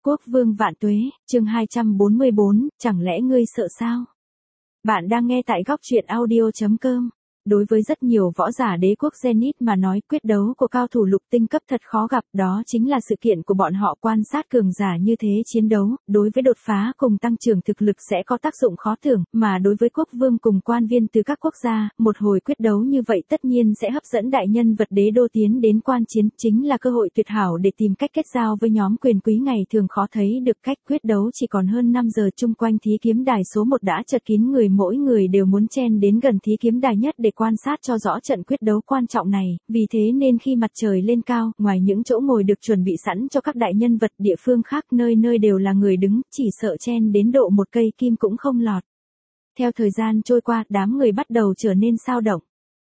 Quốc vương vạn tuế, chương 244, chẳng lẽ ngươi sợ sao? Bạn đang nghe tại góc truyện audio.com. Đối với rất nhiều võ giả đế quốc Zenith mà nói, quyết đấu của cao thủ lục tinh cấp thật khó gặp, đó chính là sự kiện của bọn họ quan sát cường giả như thế chiến đấu, đối với đột phá cùng tăng trưởng thực lực sẽ có tác dụng khó tưởng, mà đối với quốc vương cùng quan viên từ các quốc gia, một hồi quyết đấu như vậy tất nhiên sẽ hấp dẫn đại nhân vật đế đô tiến đến quan chiến, chính là cơ hội tuyệt hảo để tìm cách kết giao với nhóm quyền quý ngày thường khó thấy được. Cách quyết đấu chỉ còn hơn 5 giờ, chung quanh thí kiếm đài số 1 đã chật kín người, mỗi người đều muốn chen đến gần thí kiếm đài nhất để quan sát cho rõ trận quyết đấu quan trọng này, vì thế nên khi mặt trời lên cao, ngoài những chỗ ngồi được chuẩn bị sẵn cho các đại nhân vật, địa phương khác nơi nơi đều là người đứng, chỉ sợ chen đến độ một cây kim cũng không lọt. Theo thời gian trôi qua, đám người bắt đầu trở nên xao động.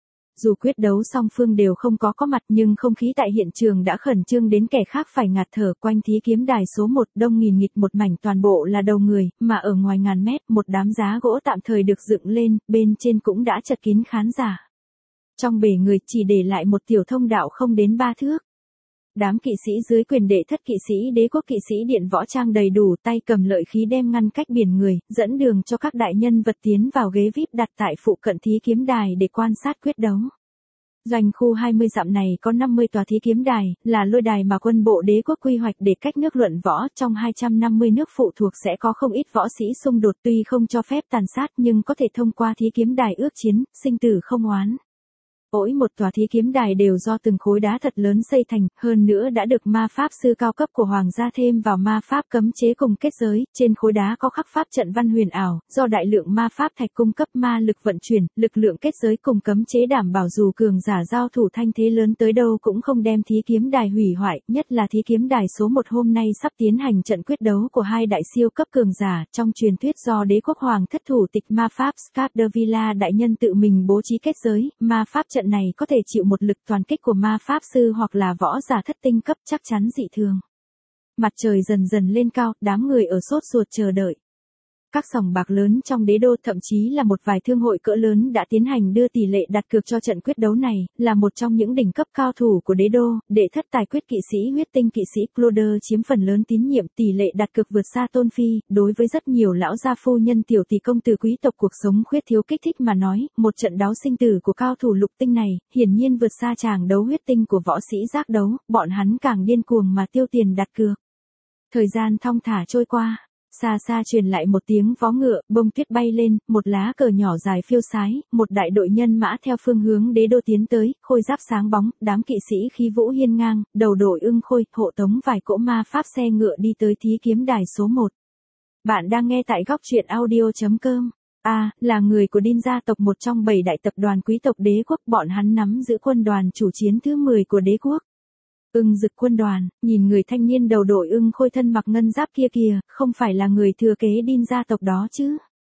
Dù quyết đấu song phương đều không có mặt, nhưng không khí tại hiện trường đã khẩn trương đến kẻ khác phải ngạt thở. Quanh thí kiếm đài số 1 đông nghìn nghịt một mảnh, toàn bộ là đầu người, mà ở ngoài ngàn mét, một đám giá gỗ tạm thời được dựng lên, bên trên cũng đã chật kín khán giả. Trong bể người chỉ để lại một tiểu thông đạo không đến 3 thước. Đám kỵ sĩ dưới quyền đệ thất kỵ sĩ đế quốc, kỵ sĩ điện võ trang đầy đủ, tay cầm lợi khí đem ngăn cách biển người, dẫn đường cho các đại nhân vật tiến vào ghế VIP đặt tại phụ cận thí kiếm đài để quan sát quyết đấu. Doanh khu 20 dặm này có 50 tòa thí kiếm đài, là lôi đài mà quân bộ đế quốc quy hoạch để cách nước luận võ. Trong 250 nước phụ thuộc sẽ có không ít võ sĩ xung đột, tuy không cho phép tàn sát nhưng có thể thông qua thí kiếm đài ước chiến, sinh tử không oán. Mỗi một tòa thí kiếm đài đều do từng khối đá thật lớn xây thành, hơn nữa đã được ma pháp sư cao cấp của hoàng gia thêm vào ma pháp cấm chế cùng kết giới. Trên khối đá có khắc pháp trận văn huyền ảo, do đại lượng ma pháp thạch cung cấp ma lực vận chuyển, lực lượng kết giới cùng cấm chế đảm bảo dù cường giả giao thủ thanh thế lớn tới đâu cũng không đem thí kiếm đài hủy hoại. Nhất là thí kiếm đài số 1 hôm nay sắp tiến hành trận quyết đấu của hai đại siêu cấp cường giả. Trong truyền thuyết do đế quốc hoàng thất thủ tịch ma pháp Scardervilla đại nhân tự mình bố trí kết giới, ma pháp trận này có thể chịu một lực toàn kích của ma pháp sư hoặc là võ giả thất tinh cấp, chắc chắn dị thường. Mặt trời dần dần lên cao, đám người ở sốt ruột chờ đợi. Các sòng bạc lớn trong đế đô, thậm chí là một vài thương hội cỡ lớn đã tiến hành đưa tỷ lệ đặt cược cho trận quyết đấu này, là một trong những đỉnh cấp cao thủ của đế đô. Đệ thất tài quyết kỵ sĩ huyết tinh kỵ sĩ Cloder chiếm phần lớn tín nhiệm, tỷ lệ đặt cược vượt xa Tôn Phi. Đối với rất nhiều lão gia phu nhân, tiểu tỷ công tử quý tộc cuộc sống khuyết thiếu kích thích mà nói, một trận đấu sinh tử của cao thủ lục tinh này, hiển nhiên vượt xa tràng đấu huyết tinh của võ sĩ giác đấu, bọn hắn càng điên cuồng mà tiêu tiền đặt cược. Thời gian thong thả trôi qua. Xa xa truyền lại một tiếng vó ngựa, bông tuyết bay lên, một lá cờ nhỏ dài phiêu sái, một đại đội nhân mã theo phương hướng đế đô tiến tới, khôi giáp sáng bóng, đám kỵ sĩ khí vũ hiên ngang, đầu đội ưng khôi, hộ tống vài cỗ ma pháp xe ngựa đi tới thí kiếm đài số 1. Bạn đang nghe tại góc truyện audio.com. Là người của Đin gia tộc, một trong 7 đại tập đoàn quý tộc đế quốc, bọn hắn nắm giữ quân đoàn chủ chiến thứ 10 của đế quốc. Ưng Dực quân đoàn, nhìn người thanh niên đầu đội ưng khôi thân mặc ngân giáp kia kìa, không phải là người thừa kế Đin gia tộc đó chứ?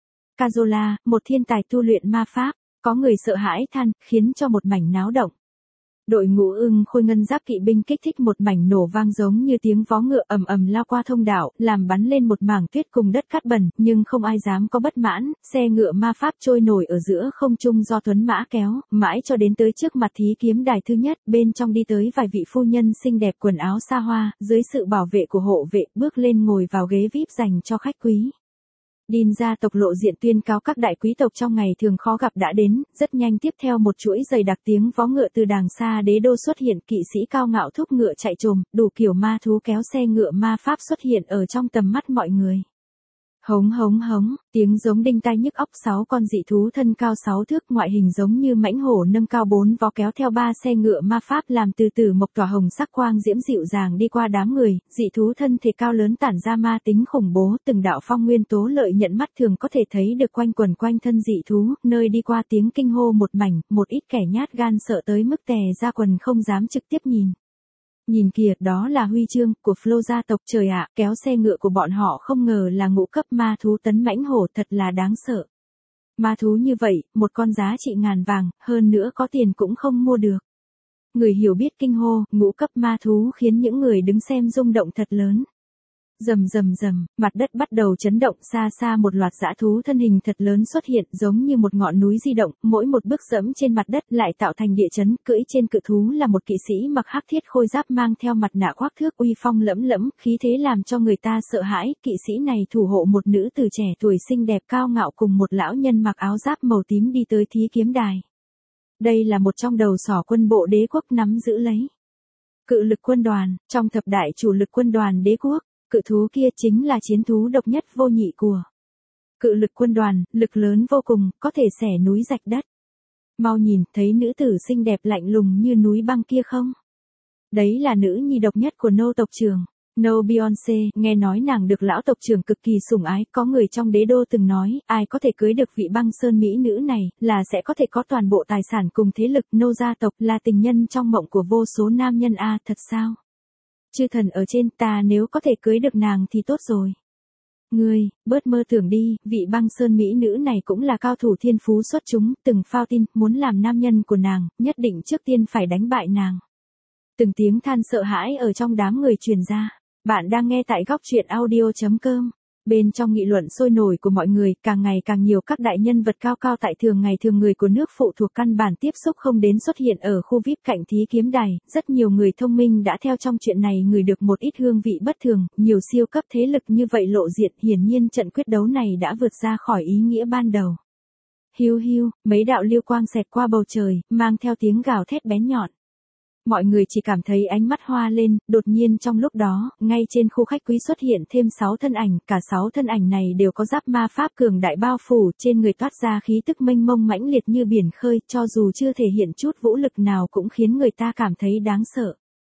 Cazola, một thiên tài tu luyện ma pháp, có người sợ hãi than, khiến cho một mảnh náo động. Đội ngũ ưng khôi ngân giáp kỵ binh kích thích một mảnh nổ vang giống như tiếng vó ngựa ầm ầm lao qua thông đạo, làm bắn lên một mảng tuyết cùng đất cát bẩn, nhưng không ai dám có bất mãn. Xe ngựa ma pháp trôi nổi ở giữa không trung do tuấn mã kéo, mãi cho đến tới trước mặt thí kiếm đài thứ nhất, bên trong đi tới vài vị phu nhân xinh đẹp quần áo xa hoa, dưới sự bảo vệ của hộ vệ, bước lên ngồi vào ghế VIP dành cho khách quý. Đin gia tộc lộ diện tuyên cáo các đại quý tộc trong ngày thường khó gặp đã đến, rất nhanh tiếp theo một chuỗi dày đặc tiếng vó ngựa từ đàng xa đế đô xuất hiện, kỵ sĩ cao ngạo thúc ngựa chạy trồm, đủ kiểu ma thú kéo xe ngựa ma pháp xuất hiện ở trong tầm mắt mọi người. Hống hống hống, tiếng giống đinh tai nhức óc. 6 con dị thú thân cao 6 thước, ngoại hình giống như mãnh hổ nâng cao 4 vó kéo theo 3 xe ngựa ma pháp, làm từ từ mộc tỏa hồng sắc quang diễm dịu dàng đi qua đám người. Dị thú thân thể cao lớn tản ra ma tính khủng bố, từng đạo phong nguyên tố lợi nhận mắt thường có thể thấy được quanh quần quanh thân dị thú, nơi đi qua tiếng kinh hô một mảnh, một ít kẻ nhát gan sợ tới mức tè ra quần không dám trực tiếp nhìn. Nhìn kìa, đó là huy chương của Flo gia tộc. Trời ạ, kéo xe ngựa của bọn họ không ngờ là ngũ cấp ma thú tấn mãnh hổ, thật là đáng sợ. Ma thú như vậy, một con giá trị ngàn vàng, hơn nữa có tiền cũng không mua được. Người hiểu biết kinh hô, ngũ cấp ma thú khiến những người đứng xem rung động thật lớn. Rầm rầm rầm, mặt đất bắt đầu chấn động, xa xa một loạt dã thú thân hình thật lớn xuất hiện, giống như một ngọn núi di động, mỗi một bước dẫm trên mặt đất lại tạo thành địa chấn, cưỡi trên cự thú là một kỵ sĩ mặc hắc thiết khôi giáp mang theo mặt nạ khoác thước, uy phong lẫm lẫm, khí thế làm cho người ta sợ hãi, kỵ sĩ này thủ hộ một nữ tử trẻ tuổi xinh đẹp cao ngạo cùng một lão nhân mặc áo giáp màu tím đi tới thí kiếm đài. Đây là một trong đầu sỏ quân bộ đế quốc nắm giữ lấy cự lực quân đoàn, trong thập đại chủ lực quân đoàn đế quốc. Cự thú kia chính là chiến thú độc nhất vô nhị của cự lực quân đoàn, lực lớn vô cùng, có thể xẻ núi rạch đất. Mau nhìn, thấy nữ tử xinh đẹp lạnh lùng như núi băng kia không? Đấy là nữ nhi độc nhất của nô tộc trưởng. No Beyoncé, nghe nói nàng được lão tộc trưởng cực kỳ sủng ái, có người trong đế đô từng nói, ai có thể cưới được vị băng sơn mỹ nữ này, là sẽ có thể có toàn bộ tài sản cùng thế lực. Nô gia tộc là tình nhân trong mộng của vô số nam nhân a, thật sao? Chư thần ở trên, ta nếu có thể cưới được nàng thì tốt rồi. Ngươi, bớt mơ tưởng đi, vị băng sơn mỹ nữ này cũng là cao thủ thiên phú xuất chúng, từng phao tin, muốn làm nam nhân của nàng, nhất định trước tiên phải đánh bại nàng. Từng tiếng than sợ hãi ở trong đám người truyền ra. Bạn đang nghe tại góc truyện audio.com. Bên trong nghị luận sôi nổi của mọi người, càng ngày càng nhiều các đại nhân vật cao cao tại thường ngày thường người của nước phụ thuộc căn bản tiếp xúc không đến xuất hiện ở khu VIP cạnh thí kiếm đài, rất nhiều người thông minh đã theo trong chuyện này ngửi được một ít hương vị bất thường, nhiều siêu cấp thế lực như vậy lộ diện, hiển nhiên trận quyết đấu này đã vượt ra khỏi ý nghĩa ban đầu. Hiu hiu, mấy đạo lưu quang xẹt qua bầu trời, mang theo tiếng gào thét bén nhọn. Mọi người chỉ cảm thấy ánh mắt hoa lên, đột nhiên trong lúc đó, ngay trên khu khách quý xuất hiện thêm 6 thân ảnh, cả 6 thân ảnh này đều có giáp ma pháp cường đại bao phủ, trên người toát ra khí tức mênh mông mãnh liệt như biển khơi, cho dù chưa thể hiện chút vũ lực nào cũng khiến người ta cảm thấy đáng sợ.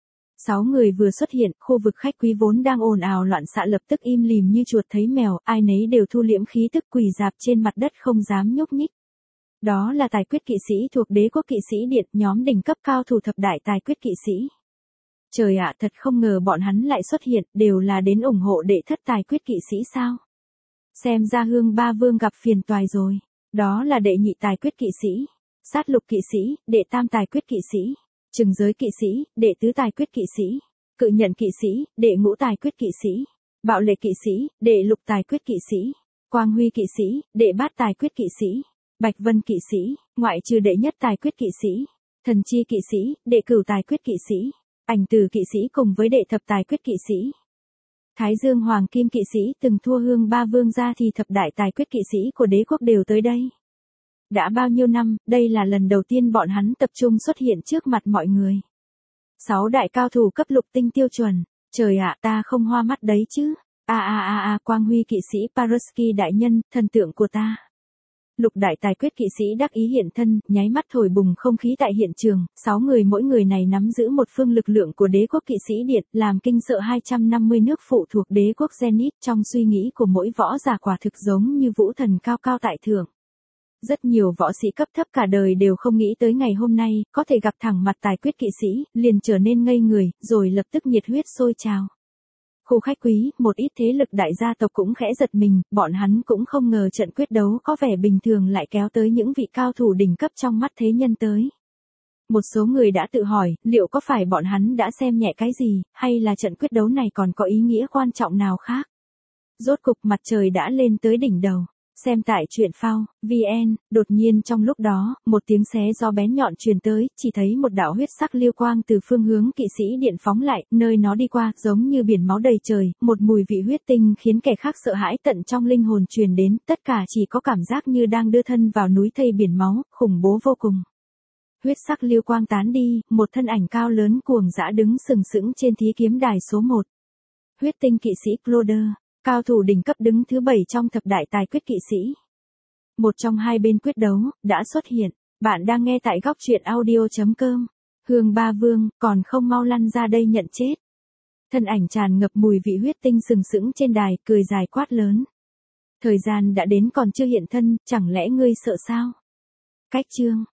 6 người vừa xuất hiện, khu vực khách quý vốn đang ồn ào loạn xạ lập tức im lìm như chuột thấy mèo, ai nấy đều thu liễm khí tức quỳ rạp trên mặt đất không dám nhúc nhích. Đó là tài quyết kỵ sĩ thuộc đế quốc kỵ sĩ điện, nhóm đỉnh cấp cao thủ thập đại tài quyết kỵ sĩ. Trời ạ, thật không ngờ bọn hắn lại xuất hiện, đều là đến ủng hộ đệ thất tài quyết kỵ sĩ sao? Xem ra Hương Ba Vương gặp phiền toài rồi. Đó là đệ nhị tài quyết kỵ sĩ, sát lục kỵ sĩ, đệ tam tài quyết kỵ sĩ, trừng giới kỵ sĩ, đệ tứ tài quyết kỵ sĩ, cự nhận kỵ sĩ, đệ ngũ tài quyết kỵ sĩ, bạo lệ kỵ sĩ, đệ lục tài quyết kỵ sĩ, quang huy kỵ sĩ, đệ bát tài quyết kỵ sĩ. Bạch Vân kỵ sĩ, ngoại trừ đệ nhất tài quyết kỵ sĩ, thần chi kỵ sĩ, đệ cửu tài quyết kỵ sĩ, ảnh tử kỵ sĩ cùng với đệ thập tài quyết kỵ sĩ. Thái Dương Hoàng Kim kỵ sĩ từng thua Hương Ba Vương ra thì thập đại tài quyết kỵ sĩ của đế quốc đều tới đây. Đã bao nhiêu năm, đây là lần đầu tiên bọn hắn tập trung xuất hiện trước mặt mọi người. 6 đại cao thủ cấp lục tinh tiêu chuẩn, trời ạ, ta không hoa mắt đấy chứ. Quang Huy kỵ sĩ Parusky đại nhân, thần tượng của ta. Lục đại tài quyết kỵ sĩ đắc ý hiện thân, nháy mắt thổi bùng không khí tại hiện trường, 6 người mỗi người này nắm giữ một phương lực lượng của đế quốc kỵ sĩ điện, làm kinh sợ 250 nước phụ thuộc đế quốc Zenith, trong suy nghĩ của mỗi võ giả quả thực giống như vũ thần cao cao tại thượng. Rất nhiều võ sĩ cấp thấp cả đời đều không nghĩ tới ngày hôm nay, có thể gặp thẳng mặt tài quyết kỵ sĩ, liền trở nên ngây người, rồi lập tức nhiệt huyết sôi trào. Khu khách quý, một ít thế lực đại gia tộc cũng khẽ giật mình, bọn hắn cũng không ngờ trận quyết đấu có vẻ bình thường lại kéo tới những vị cao thủ đỉnh cấp trong mắt thế nhân tới. Một số người đã tự hỏi, liệu có phải bọn hắn đã xem nhẹ cái gì, hay là trận quyết đấu này còn có ý nghĩa quan trọng nào khác? Rốt cục mặt trời đã lên tới đỉnh đầu. Xem tại truyện phao, VN, đột nhiên trong lúc đó, một tiếng xé gió bén nhọn truyền tới, chỉ thấy một đạo huyết sắc lưu quang từ phương hướng kỵ sĩ điện phóng lại, nơi nó đi qua, giống như biển máu đầy trời, một mùi vị huyết tinh khiến kẻ khác sợ hãi tận trong linh hồn truyền đến, tất cả chỉ có cảm giác như đang đưa thân vào núi thây biển máu, khủng bố vô cùng. Huyết sắc lưu quang tán đi, một thân ảnh cao lớn cuồng dã đứng sừng sững trên thí kiếm đài số 1. Huyết tinh kỵ sĩ Cloder. Cao thủ đỉnh cấp đứng thứ 7 trong thập đại tài quyết kỵ sĩ. Một trong hai bên quyết đấu, đã xuất hiện. Bạn đang nghe tại góc truyện audio.com. Hương Ba Vương, còn không mau lăn ra đây nhận chết. Thân ảnh tràn ngập mùi vị huyết tinh sừng sững trên đài, cười dài quát lớn. Thời gian đã đến còn chưa hiện thân, chẳng lẽ ngươi sợ sao? Cách chương.